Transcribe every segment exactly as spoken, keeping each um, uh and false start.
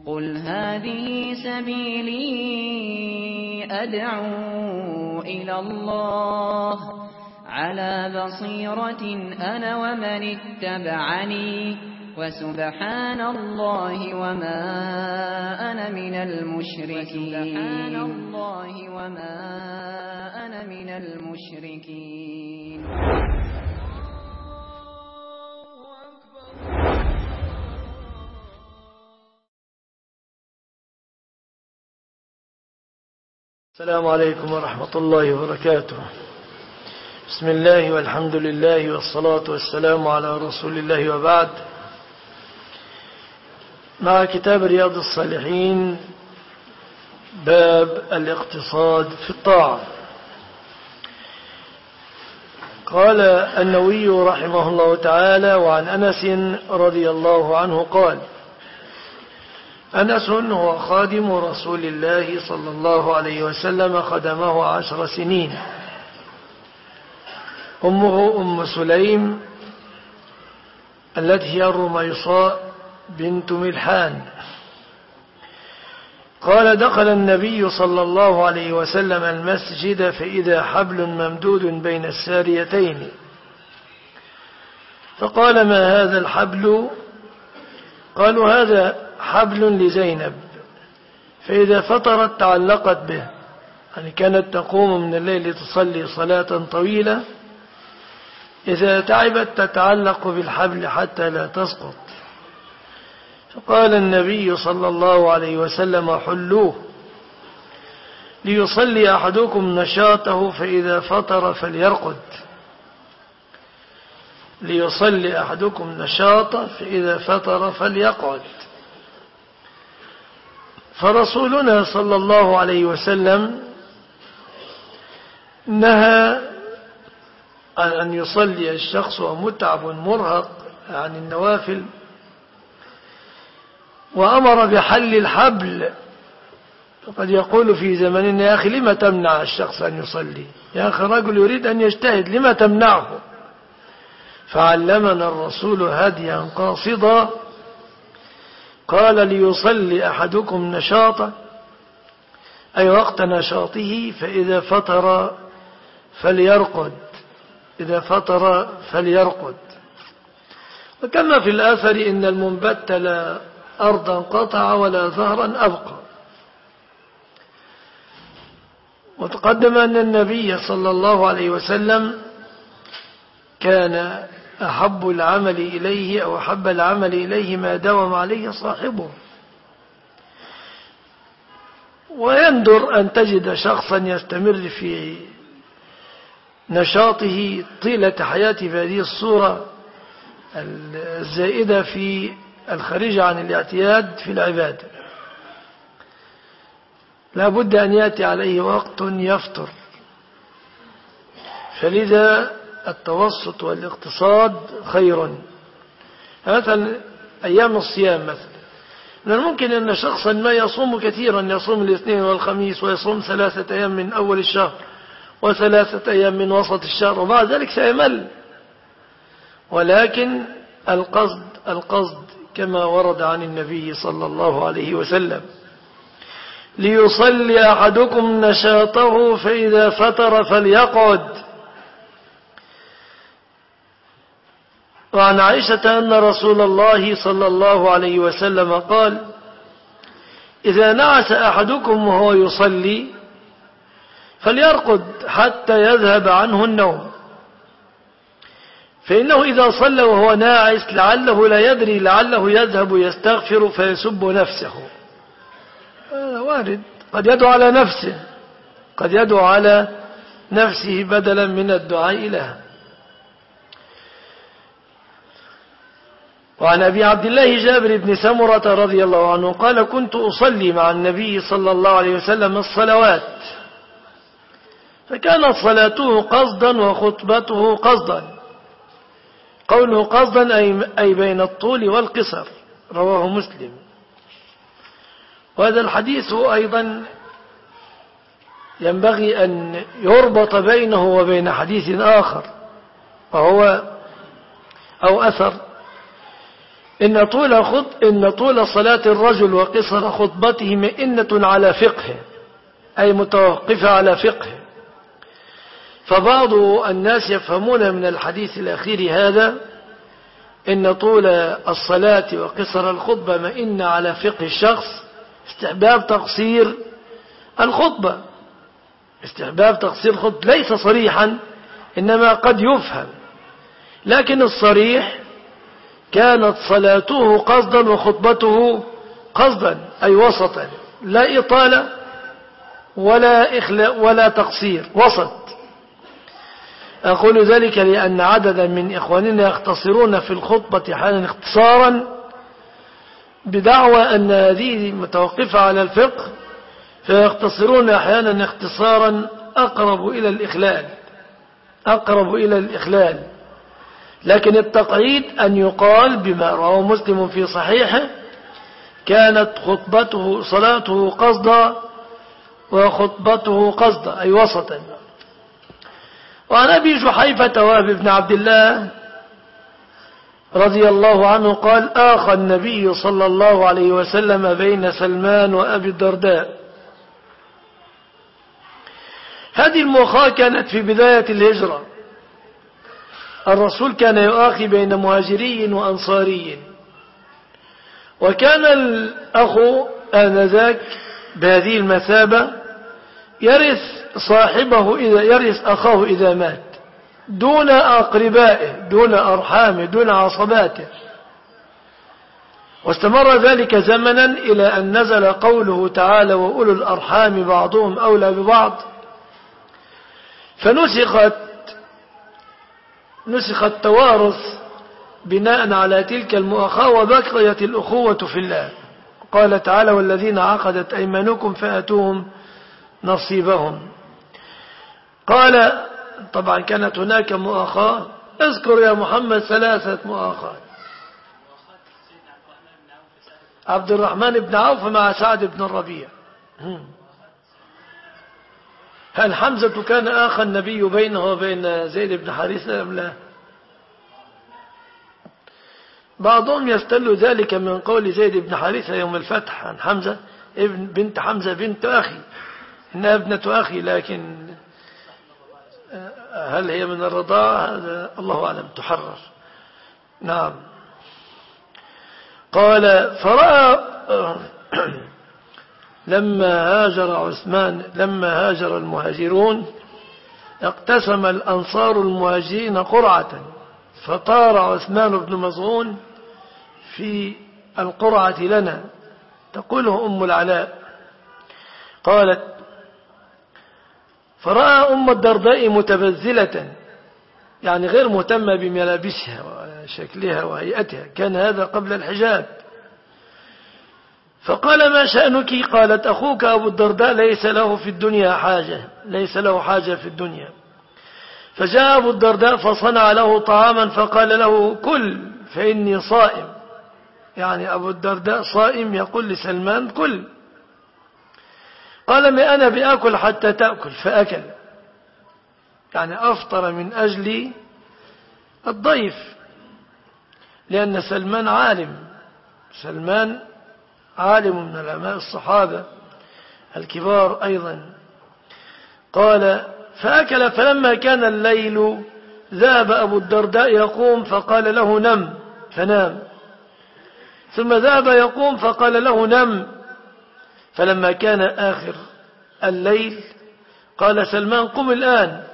قل هذه سبيلي أدعو إلى الله على بصيرة أنا ومن اتبعني وسبحان الله وما أنا من المشركين سبحان الله وما أنا من المشركين. السلام عليكم ورحمة الله وبركاته. بسم الله والحمد لله والصلاة والسلام على رسول الله وبعد. مع كتاب رياض الصالحين باب الاقتصاد في الطاعة. قال النووي رحمه الله تعالى: وعن أنس رضي الله عنه قال: أنس هو خادم رسول الله صلى الله عليه وسلم، خدمه عشر سنين. أمه أم سليم التي هي الرميصاء بنت ملحان. قال: دخل النبي صلى الله عليه وسلم المسجد فإذا حبل ممدود بين الساريتين، فقال: ما هذا الحبل؟ قالوا: هذا حبل لزينب، فإذا فطرت تعلقت به، يعني كانت تقوم من الليل تصلي صلاة طويلة، إذا تعبت تتعلق بالحبل حتى لا تسقط. فقال النبي صلى الله عليه وسلم: حلوه ليصلي أحدكم نشاطه فإذا فطر فليرقد. ليصلي أحدكم نشاطه فإذا فطر فليقعد. فرسولنا صلى الله عليه وسلم نهى عن أن يصلي الشخص ومتعب مرهق عن النوافل، وأمر بحل الحبل. فقد يقول في زمننا: يا أخي لما تمنع الشخص أن يصلي؟ يا أخي رجل يريد أن يجتهد، لما تمنعه؟ فعلمنا الرسول هديا قاصدا، قال: ليصلي أحدكم نشاطه، أي وقت نشاطه، فإذا فطر فليرقد. إذا فطر فليرقد. وكما في الآثر: إن المنبت لا أرضا قطع ولا ظهرا أبقى. وتقدم أن النبي صلى الله عليه وسلم كان أحب العمل إليه أو أحب العمل إليه ما داوم عليه صاحبه. ويندر أن تجد شخصا يستمر في نشاطه طيلة حياته بهذه الصورة الزائدة في الخارجة عن الاعتياد في العبادة. لا بد أن يأتي عليه وقت يفطر. فلذا التوسط والاقتصاد خير. مثلا أيام الصيام، مثلا من الممكن أن شخصا ما يصوم كثيرا، يصوم الاثنين والخميس، ويصوم ثلاثة أيام من أول الشهر وثلاثة أيام من وسط الشهر، وبعد ذلك سيمل. ولكن القصد القصد كما ورد عن النبي صلى الله عليه وسلم: ليصلي أحدكم نشاطه فإذا فطر فليقعد. وعن عائشة أن رسول الله صلى الله عليه وسلم قال: إذا نعس أحدكم وهو يصلي فليرقد حتى يذهب عنه النوم، فإنه إذا صلى وهو ناعس لعله لا يدري، لعله يذهب يستغفر فيسب نفسه. هذا وارد، قد يدعو على نفسه، قد يدعو على نفسه بدلا من الدعاء لها. وعن أبي عبد الله جابر بن سمرة رضي الله عنه قال: كنت أصلي مع النبي صلى الله عليه وسلم الصلوات، فكانت صلاته قصدا وخطبته قصدا. قوله قصدا أي بين الطول والقصر، رواه مسلم. وهذا الحديث أيضا ينبغي أن يربط بينه وبين حديث آخر، وهو أو أثر إن طول خط إن طول صلاة الرجل وقصر خطبته مئنة على فقه، أي متوقفة على فقه. فبعض الناس يفهمون من الحديث الأخير هذا إن طول الصلاة وقصر الخطبة مئنة على فقه الشخص، استحباب تقصير الخطبة، استحباب تقصير الخطبة ليس صريحا، إنما قد يفهم. لكن الصريح كانت صلاته قصدا وخطبته قصدا، أي وسطا، لا إطالة ولا إخلاء ولا تقصير، وسط. أقول ذلك لأن عددا من إخواننا يختصرون في الخطبة حالا اختصارا بدعوى أن هذه متوقفة على الفقه، فيختصرون أحيانا اختصارا أقرب إلى الإخلال أقرب إلى الإخلال. لكن التقعيد أن يقال بما رواه مسلم في صحيحه: كانت خطبته صلاته قصدا وخطبته قصدا، أي وسطا. وعن أبي جحيفة وهب بن عبد الله رضي الله عنه قال: آخى النبي صلى الله عليه وسلم بين سلمان وأبي الدرداء. هذه المؤاخاة كانت في بداية الهجرة. الرسول كان يؤاخي بين مهاجري وأنصاري، وكان الأخ آنذاك بهذه المثابة يرث صاحبه إذا يرث أخاه إذا مات، دون أقربائه، دون أرحامه، دون عصباته. واستمر ذلك زمنا إلى أن نزل قوله تعالى: وأولو الأرحام بعضهم أولى ببعض. فنسخت نسخ التوارث بناء على تلك المؤاخاة، وبقيت الأخوة في الله. قال تعالى: والذين عقدت أيمانكم فأتوهم نصيبهم. قال: طبعا كانت هناك مؤاخاة، اذكر يا محمد ثلاثة مؤاخاة. عبد الرحمن بن عوف مع سعد بن الربيع. هل حمزة كان آخى النبي بينه وبين زيد بن حارثة أم لا؟ بعضهم يستل ذلك من قول زيد بن حارثة يوم الفتح عن حمزة ابن بنت حمزة بنت أخي، إنها ابنة أخي، لكن هل هي من الرضاعة؟ هذا الله أعلم، تحرر. نعم. قال: فرأى لما هاجر عثمان لما هاجر المهاجرون اقتسم الأنصار المهاجرين قرعة، فطار عثمان بن مظعون في القرعة لنا. تقوله أم العلاء قالت: فرأى أم الدرداء متبذلة، يعني غير مهتمة بملابسها وشكلها وهيئتها، كان هذا قبل الحجاب. فقال: ما شأنك؟ قالت: أخوك أبو الدرداء ليس له في الدنيا حاجة ليس له حاجة في الدنيا. فجاء أبو الدرداء فصنع له طعاما فقال له: كل فإني صائم. يعني أبو الدرداء صائم يقول لسلمان: كل. قال: ما أنا بأكل حتى تأكل، فأكل. يعني أفطر من أجل الضيف، لأن سلمان عالم سلمان عالم من علماء الصحابة الكبار أيضا. قال: فأكل. فلما كان الليل ذهب أبو الدرداء يقوم فقال له: نم، فنام. ثم ذهب يقوم فقال له: نم. فلما كان آخر الليل قال سلمان: قم الآن.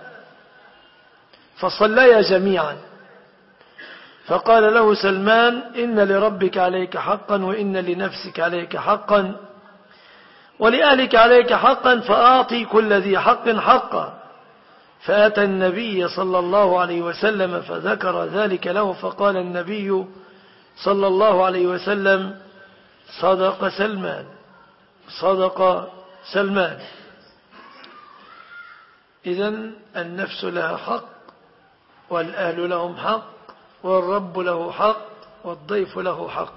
فصليا جميعا. فقال له سلمان: إن لربك عليك حقا، وإن لنفسك عليك حقا، ولأهلك عليك حقا، فأعطي كل ذي حق حقا. فأتى النبي صلى الله عليه وسلم فذكر ذلك له، فقال النبي صلى الله عليه وسلم: صدق سلمان صدق سلمان. إذن النفس لها حق، والأهل لهم حق، والرب له حق، والضيف له حق.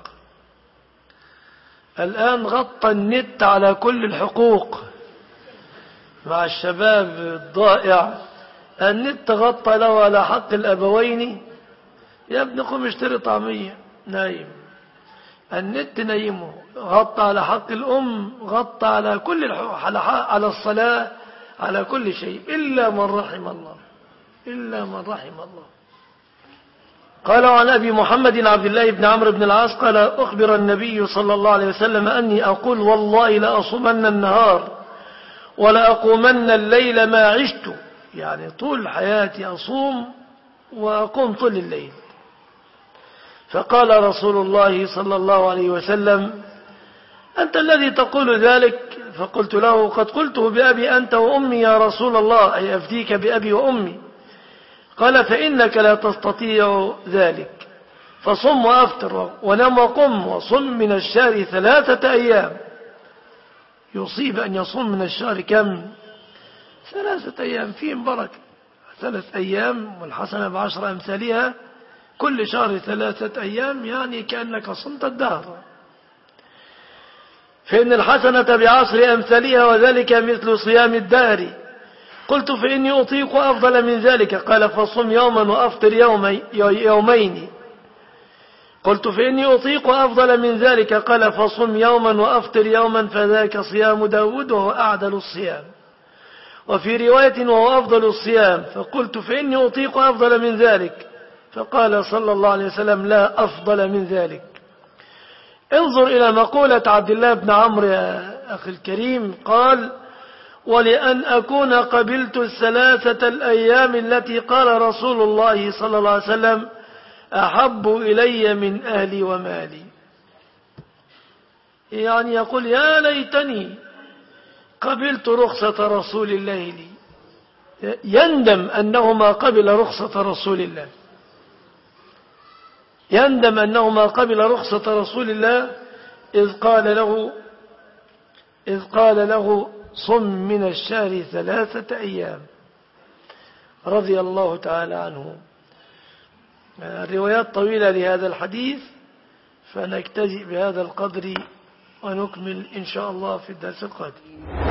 الآن غطى النت على كل الحقوق مع الشباب الضائع. النت غطى له على حق الأبوين: يا ابني قم اشتري طعمية، نايم. النت نيمه، غطى على حق الأم، غطى على كل الحق، على, على الصلاة، على كل شيء، إلا من رحم الله، إلا من رحم الله. قال عن أبي محمد عبد الله بن عمرو بن العاص قال أخبر النبي صلى الله عليه وسلم أني أقول والله لأصومن النهار ولا أقومن الليل ما عشت، يعني طول حياتي أصوم وأقوم طول الليل. فقال رسول الله صلى الله عليه وسلم أنت الذي تقول ذلك؟ فقلت له قد قلته بأبي أنت وأمي يا رسول الله، أي أفديك بأبي وأمي. قال فإنك لا تستطيع ذلك، فصم وأفطر ونم وقم وصم من الشهر ثلاثة أيام. يصيب أن يصوم من الشهر كم؟ ثلاثة أيام، فيهم بركة. ثلاث أيام والحسنة بعشر أمثالها، كل شهر ثلاثة أيام، يعني كأنك صمت الدهر. فإن الحسنة بعشر أمثالها وذلك مثل صيام الدهر. قلت فإني أطيق أفضل من ذلك. قال فصم يوما وأفطر يومي يومين. قلت فإني أطيق أفضل من ذلك. قال فصم يوما وأفطر يوما فذاك صيام داود وهو أعدل الصيام. وفي رواية وهو أفضل الصيام. فقلت فإني أطيق أفضل من ذلك. فقال صلى الله عليه وسلم لا أفضل من ذلك. انظر إلى مقولة عبد الله بن عمرو يا أخي الكريم، قال ولأن أكون قبلت الثلاثة الأيام التي قال رسول الله صلى الله عليه وسلم أحب إلي من أهلي ومالي. يعني يقول يا ليتني قبلت رخصة رسول الله لي. يندم أنه ما قبل رخصة رسول الله، يندم أنه ما قبل رخصة رسول الله إذ قال له إذ قال له صم من الشهر ثلاثة أيام، رضي الله تعالى عنه. الروايات طويلة لهذا الحديث، فنكتفي بهذا القدر ونكمل إن شاء الله في الدرس القادم.